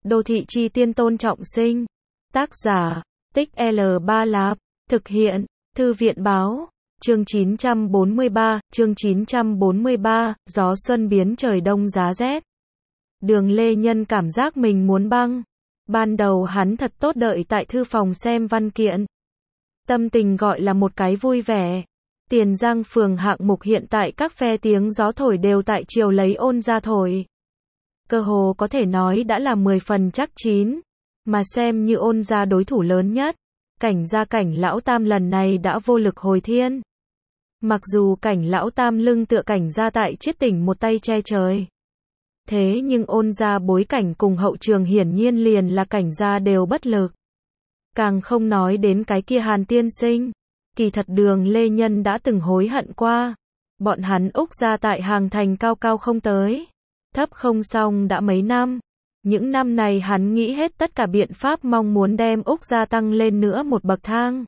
Đô thị chi tiên Tôn Trọng Sinh. Tác giả, Tích L3 Lạp. Thực hiện, Thư viện báo. Chương 943, gió xuân biến trời đông giá rét. Đường Lê Nhân cảm giác mình muốn băng. Ban đầu hắn thật tốt đợi tại thư phòng xem văn kiện. Tâm tình gọi là một cái vui vẻ. Tiền Giang phường hạng mục hiện tại các phe tiếng gió thổi đều tại chiều lấy Ôn ra thổi. Cơ hồ có thể nói đã là 10 phần chắc chín. Mà xem như Ôn ra đối thủ lớn nhất. Cảnh gia Cảnh lão tam lần này đã vô lực hồi thiên. Mặc dù Cảnh lão tam lưng tựa Cảnh gia tại Chiết Tỉnh một tay che trời. Thế nhưng Ôn gia bối cảnh cùng hậu trường hiển nhiên liền là Cảnh gia đều bất lực. Càng không nói đến cái kia Hàn tiên sinh. Kỳ thật Đường Lê Nhân đã từng hối hận qua. Bọn hắn Úc gia tại Hàng Thành cao cao không tới. Thấp không xong đã mấy năm. Những năm này hắn nghĩ hết tất cả biện pháp mong muốn đem Úc gia tăng lên nữa một bậc thang.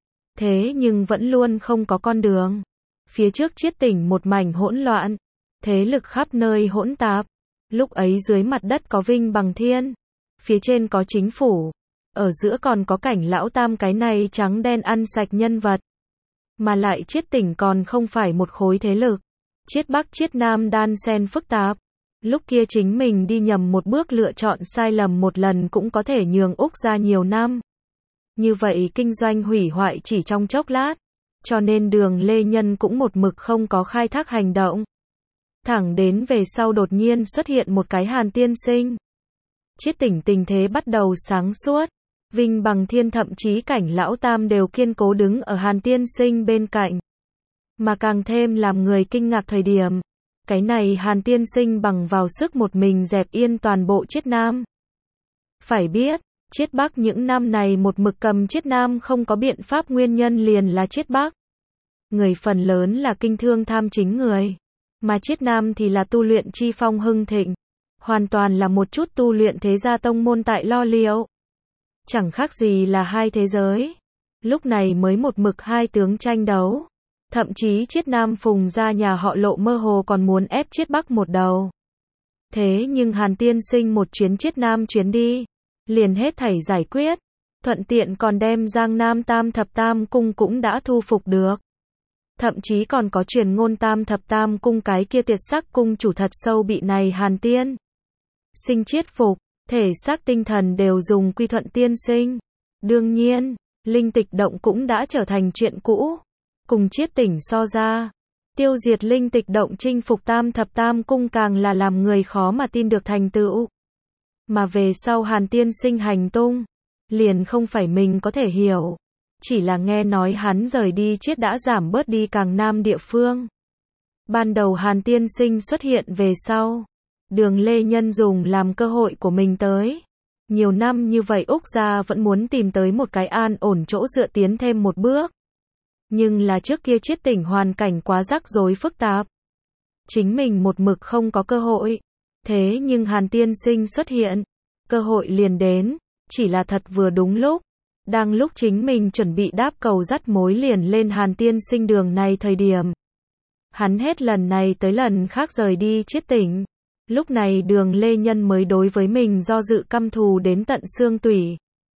Thế nhưng vẫn luôn không có con đường. Phía trước Chiết Tỉnh một mảnh hỗn loạn. Thế lực khắp nơi hỗn tạp. Lúc ấy dưới mặt đất có Vinh Bằng Thiên. Phía trên có chính phủ. Ở giữa còn có Cảnh lão tam cái này trắng đen ăn sạch nhân vật. Mà lại Chiết Tỉnh còn không phải một khối thế lực. Chiết Bắc Chiết Nam đan xen phức tạp. Lúc kia chính mình đi nhầm một bước lựa chọn sai lầm một lần cũng có thể nhường Úc gia nhiều năm. Như vậy kinh doanh hủy hoại chỉ trong chốc lát. Cho nên Đường Lê Nhân cũng một mực không có khai thác hành động. Thẳng đến về sau đột nhiên xuất hiện một cái Hàn tiên sinh. Chiết Tỉnh tình thế bắt đầu sáng suốt. Vinh Bằng Thiên thậm chí Cảnh lão tam đều kiên cố đứng ở Hàn tiên sinh bên cạnh. Mà càng thêm làm người kinh ngạc thời điểm. Cái này Hàn tiên sinh bằng vào sức một mình dẹp yên toàn bộ Chiết Nam. Phải biết, Chiết Bắc những năm này một mực cầm Chiết Nam không có biện pháp nguyên nhân liền là Chiết Bắc. Người phần lớn là kinh thương tham chính người. Mà Chiết Nam thì là tu luyện chi phong hưng thịnh. Hoàn toàn là một chút tu luyện thế gia tông môn tại lo liệu. Chẳng khác gì là hai thế giới. Lúc này mới một mực hai tướng tranh đấu. Thậm chí Chiết Nam Phùng gia nhà họ Lộ mơ hồ còn muốn ép Chiết Bắc một đầu. Thế nhưng Hàn tiên sinh một chuyến Chiết Nam chuyến đi. Liền hết thảy giải quyết. Thuận tiện còn đem Giang Nam Tam Thập Tam Cung cũng đã thu phục được. Thậm chí còn có truyền ngôn Tam Thập Tam Cung cái kia tiệt sắc cung chủ thật sâu bị này Hàn tiên sinh chiết phục. Thể xác tinh thần đều dùng quy thuận tiên sinh. Đương nhiên, linh tịch động cũng đã trở thành chuyện cũ. Cùng Chiết Tỉnh so ra, tiêu diệt linh tịch động chinh phục Tam Thập Tam Cung càng là làm người khó mà tin được thành tựu. Mà về sau Hàn tiên sinh hành tung, liền không phải mình có thể hiểu. Chỉ là nghe nói hắn rời đi Chiết đã giảm bớt đi càng nam địa phương. Ban đầu Hàn tiên sinh xuất hiện về sau. Đường Lê Nhân dùng làm cơ hội của mình tới. Nhiều năm như vậy Úc gia vẫn muốn tìm tới một cái an ổn chỗ dựa tiến thêm một bước. Nhưng là trước kia Chiết Tỉnh hoàn cảnh quá rắc rối phức tạp. Chính mình một mực không có cơ hội. Thế nhưng Hàn tiên sinh xuất hiện. Cơ hội liền đến. Chỉ là thật vừa đúng lúc. Đang lúc chính mình chuẩn bị đáp cầu dắt mối liền lên Hàn tiên sinh đường này thời điểm. Hắn hết lần này tới lần khác rời đi Chiết Tỉnh. Lúc này Đường Lê Nhân mới đối với mình do dự căm thù đến tận xương tủy.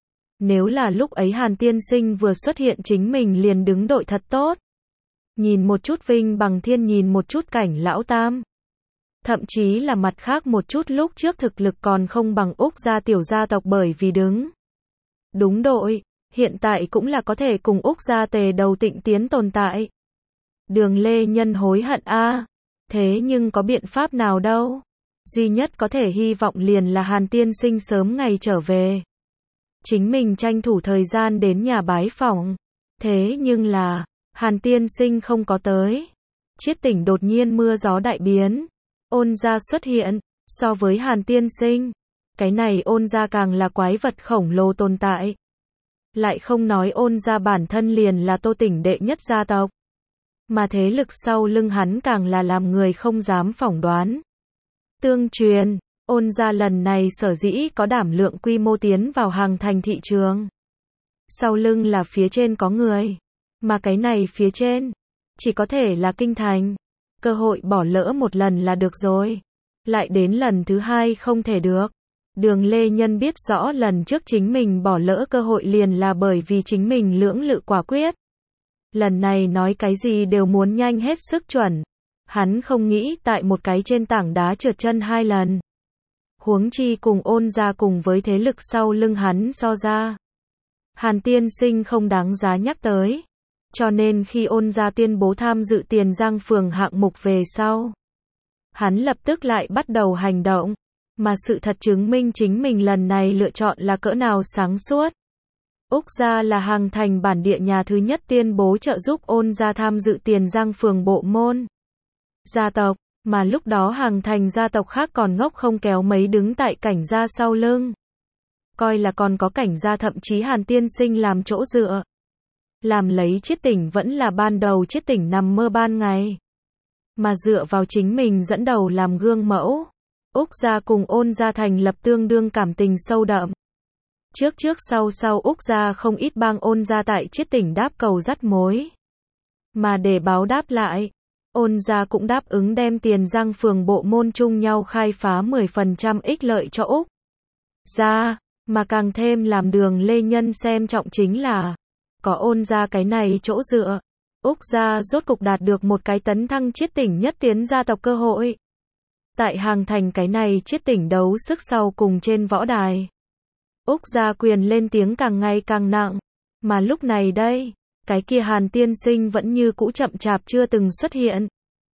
Nếu là lúc ấy Hàn tiên sinh vừa xuất hiện chính mình liền đứng đội thật tốt. Nhìn một chút Vinh Bằng Thiên, nhìn một chút Cảnh lão tam. Thậm chí là mặt khác một chút lúc trước thực lực còn không bằng Úc gia tiểu gia tộc bởi vì đứng đúng đội, hiện tại cũng là có thể cùng Úc gia tề đầu tịnh tiến tồn tại. Đường Lê Nhân hối hận a. Thế nhưng có biện pháp nào đâu. Duy nhất có thể hy vọng liền là Hàn tiên sinh sớm ngày trở về. Chính mình tranh thủ thời gian đến nhà bái phỏng. Thế nhưng là, Hàn tiên sinh không có tới. Chiết Tỉnh đột nhiên mưa gió đại biến. Ôn gia xuất hiện. So với Hàn tiên sinh, cái này Ôn gia càng là quái vật khổng lồ tồn tại. Lại không nói Ôn gia bản thân liền là Tô Tỉnh đệ nhất gia tộc. Mà thế lực sau lưng hắn càng là làm người không dám phỏng đoán. Tương truyền, Ôn gia lần này sở dĩ có đảm lượng quy mô tiến vào Hàng Thành thị trường. Sau lưng là phía trên có người. Mà cái này phía trên, chỉ có thể là kinh thành. Cơ hội bỏ lỡ một lần là được rồi. Lại đến lần thứ hai không thể được. Đường Lê Nhân biết rõ lần trước chính mình bỏ lỡ cơ hội liền là bởi vì chính mình lưỡng lự quả quyết. Lần này nói cái gì đều muốn nhanh hết sức chuẩn. Hắn không nghĩ tại một cái trên tảng đá trượt chân 2 lần. Huống chi cùng Ôn gia cùng với thế lực sau lưng hắn so ra. Hàn Tiên Sinh không đáng giá nhắc tới. Cho nên khi Ôn gia tuyên bố tham dự Tiền Giang phường hạng mục về sau, hắn lập tức lại bắt đầu hành động. Mà sự thật chứng minh chính mình lần này lựa chọn là cỡ nào sáng suốt. Úc gia là Hàng Thành bản địa nhà thứ nhất tuyên bố trợ giúp Ôn gia tham dự Tiền Giang phường bộ môn gia tộc, mà lúc đó Hàng Thành gia tộc khác còn ngốc không kéo mấy đứng tại Cảnh gia sau lưng. Coi là còn có Cảnh gia, thậm chí Hàn Tiên Sinh làm chỗ dựa. Làm lấy Chiết Tỉnh vẫn là ban đầu Chiết Tỉnh nằm mơ ban ngày. Mà dựa vào chính mình dẫn đầu làm gương mẫu. Úc gia cùng Ôn gia thành lập tương đương cảm tình sâu đậm. Trước sau Úc gia không ít bang Ôn gia tại Chiết Tỉnh đáp cầu dắt mối. Mà để báo đáp lại, Ôn gia cũng đáp ứng đem Tiền Giang phường bộ môn chung nhau khai phá 10% ích lợi cho Úc gia, mà càng thêm làm Đường Lê Nhân xem trọng chính là có Ôn gia cái này chỗ dựa, Úc gia rốt cục đạt được một cái tấn thăng Chiết Tỉnh nhất tiến gia tộc cơ hội. Tại Hàng Thành cái này Chiết Tỉnh đấu sức sau cùng trên võ đài, Úc gia quyền lên tiếng càng ngày càng nặng, mà lúc này đây, cái kia Hàn Tiên Sinh vẫn như cũ chậm chạp chưa từng xuất hiện.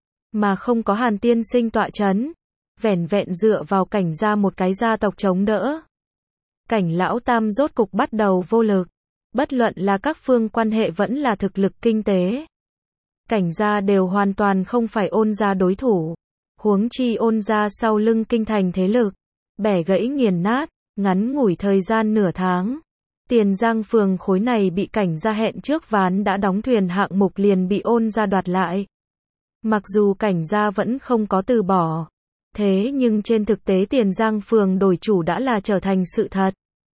Mà không có Hàn Tiên Sinh tọa chấn, vẻn vẹn dựa vào Cảnh gia một cái gia tộc chống đỡ. Cảnh lão tam rốt cục bắt đầu vô lực, bất luận là các phương quan hệ vẫn là thực lực kinh tế. Cảnh gia đều hoàn toàn không phải Ôn gia đối thủ. Huống chi Ôn gia sau lưng kinh thành thế lực, bẻ gãy nghiền nát, ngắn ngủi thời gian nửa tháng. Tiền Giang phường khối này bị Cảnh gia hẹn trước ván đã đóng thuyền hạng mục liền bị Ôn gia đoạt lại. Mặc dù Cảnh gia vẫn không có từ bỏ, thế nhưng trên thực tế Tiền Giang phường đổi chủ đã là trở thành sự thật.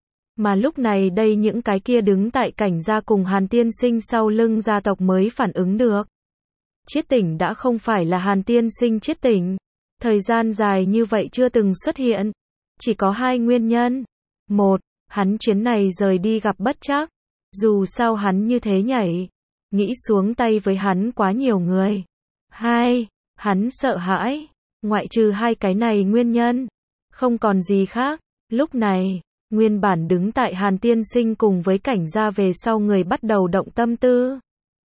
Mà lúc này đây những cái kia đứng tại Cảnh gia cùng Hàn Tiên Sinh sau lưng gia tộc mới phản ứng được. Chiết Tỉnh đã không phải là Hàn Tiên Sinh Chiết Tỉnh. Thời gian dài như vậy chưa từng xuất hiện. Chỉ có 2 nguyên nhân. 1. Hắn chuyến này rời đi gặp bất trắc. Dù sao hắn như thế nhảy, nghĩ xuống tay với hắn quá nhiều người. 2. Hắn sợ hãi. Ngoại trừ 2 cái này nguyên nhân, không còn gì khác. Lúc này, nguyên bản đứng tại Hàn Tiên Sinh cùng với Cảnh gia về sau người bắt đầu động tâm tư.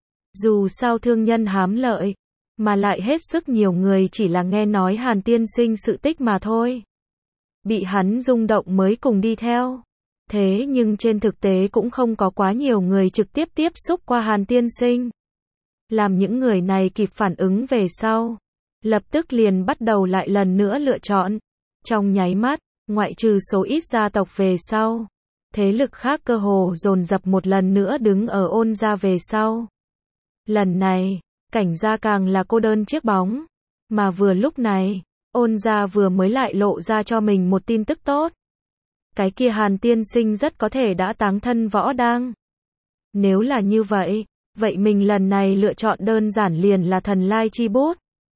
Dù sao thương nhân hám lợi, mà lại hết sức nhiều người chỉ là nghe nói Hàn Tiên Sinh sự tích mà thôi. Bị hắn rung động mới cùng đi theo. Thế nhưng trên thực tế cũng không có quá nhiều người trực tiếp tiếp xúc qua Hàn Tiên Sinh. Làm những người này kịp phản ứng về sau, lập tức liền bắt đầu lại lần nữa lựa chọn. Trong nháy mắt, ngoại trừ số ít gia tộc về sau, thế lực khác cơ hồ dồn dập một lần nữa đứng ở Ôn gia về sau. Lần này, Cảnh gia càng là cô đơn chiếc bóng. Mà vừa lúc này, Ôn gia vừa mới lại lộ ra cho mình một tin tức tốt. Cái kia Hàn Tiên Sinh rất có thể đã táng thân võ đang. Nếu là như vậy, vậy mình lần này lựa chọn đơn giản liền là thần lai chi bút.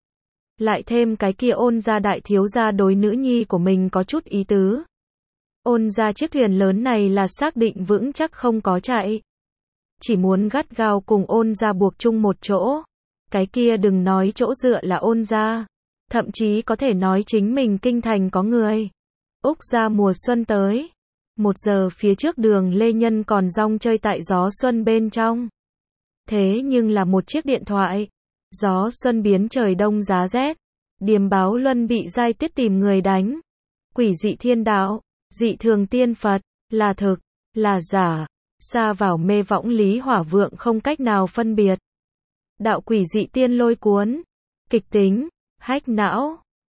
Lại thêm cái kia Ôn gia đại thiếu gia đối nữ nhi của mình có chút ý tứ. Ôn gia chiếc thuyền lớn này là xác định vững chắc không có chạy. Chỉ muốn gắt gao cùng Ôn gia buộc chung một chỗ. Cái kia đừng nói chỗ dựa là Ôn gia, thậm chí có thể nói chính mình kinh thành có người. Úc gia mùa xuân tới. 1 giờ phía trước Đường Lê Nhân còn rong chơi tại gió xuân bên trong. Thế nhưng là một chiếc điện thoại. Gió xuân biến trời đông giá rét. Điềm báo Luân bị giai tuyết tìm người đánh. Quỷ dị thiên đạo, dị thường tiên Phật, là thực, là giả. Xa vào mê võng Lý Hỏa Vượng không cách nào phân biệt. Đạo quỷ dị tiên lôi cuốn. Kịch tính, hách não.